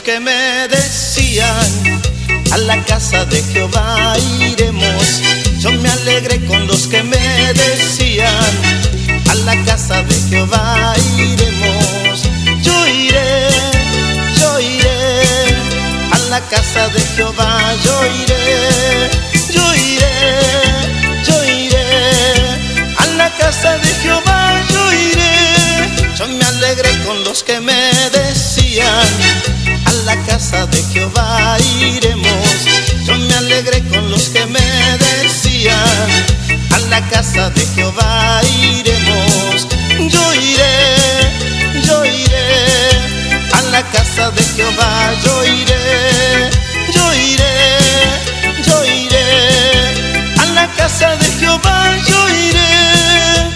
que me decían, a la casa de Jehová iremos. Yo me alegré con los que me decían, a la casa de Jehová iremos. Yo iré, a la casa de Jehová yo iré. Yo iré, a la casa de Jehová yo iré. Yo me alegré con los que me decían, a la casa de Jehová iremos. Yo me alegré con los que me decían, a la casa de Jehová iremos. Yo iré, a la casa de Jehová yo iré. Yo iré, a la casa de Jehová yo iré.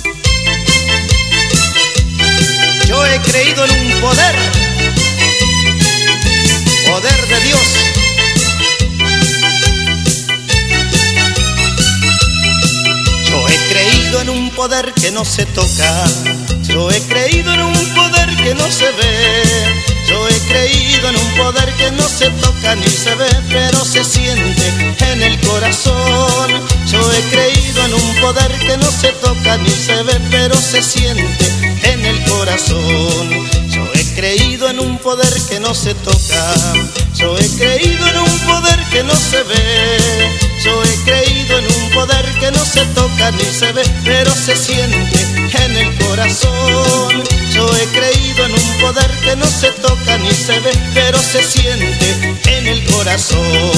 Yo he creído en un poder de Dios. Yo he creído en un poder que no se toca. Yo he creído en un poder que no se ve. Yo he creído en un poder que no se toca ni se ve, pero se siente en el corazón. Yo he creído en un poder que no se toca ni se ve, pero se siente en el corazón. Yo he creído en un poder que no se toca. Yo he creído en un poder que no se ve. Yo he creído en un poder que no se toca ni se ve, pero se siente en el corazón. Yo he creído en un poder que no se toca ni se ve, pero se siente en el corazón.